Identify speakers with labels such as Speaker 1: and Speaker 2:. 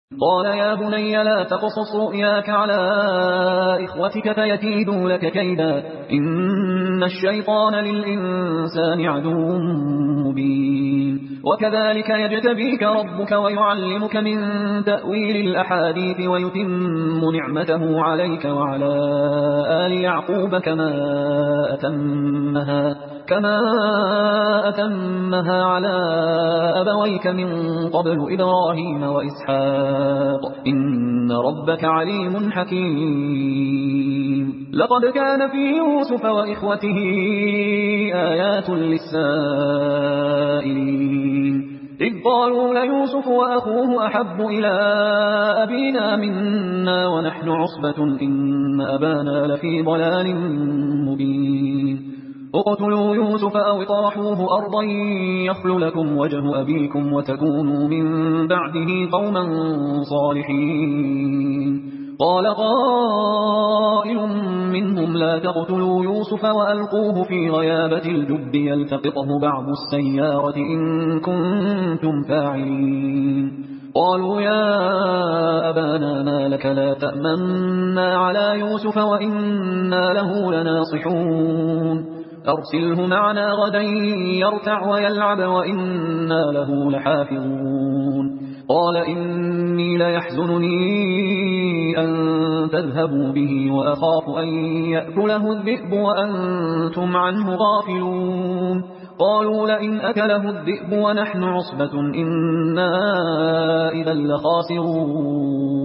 Speaker 1: قال يا بني لا تقصص رؤياك على إخوتك فيكيدوا لك كيدا إن الشيطان للإنسان عدو مبين وكذلك يجتبيك ربك ويعلمك من تأويل الأحاديث ويتم نعمته عليك وعلى آل يعقوب كما أتمها على أبويك من قبل إبراهيم وإسحاق إن ربك عليم حكيم لقد كان في يوسف وإخوته آيات للسائلين إذ قالوا ليوسف وأخوه أحب إلى أبينا منا ونحن عصبة إن أبانا لفي ضلال مبين اقتلوا يوسف أو اطرحوه أرضا يخل لكم وجه أبيكم وتكونوا من بعده قوما صالحين قال قائل منهم لا تقتلوا يوسف وألقوه في غيابة الجب يلتقطه بعض السيارة إن كنتم فاعلين قالوا يا أبانا ما لك لا تأمنا على يوسف وإنا له لناصحون أرسله معنا غدا يرتع ويلعب وإنا له لحافظون قال إني ليحزنني أن تذهبوا به وأخاف أن يأكله الذئب وأنتم عنه غافلون قالوا لئن أكله الذئب ونحن عصبة إنا إذا لخاسرون